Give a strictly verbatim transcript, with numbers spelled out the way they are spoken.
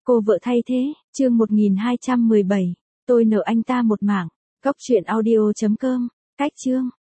Cô vợ thay thế, chương một nghìn hai trăm mười bảy. Tôi nợ anh ta một mảng. Cóc truyện audio chấm com. Cách chương.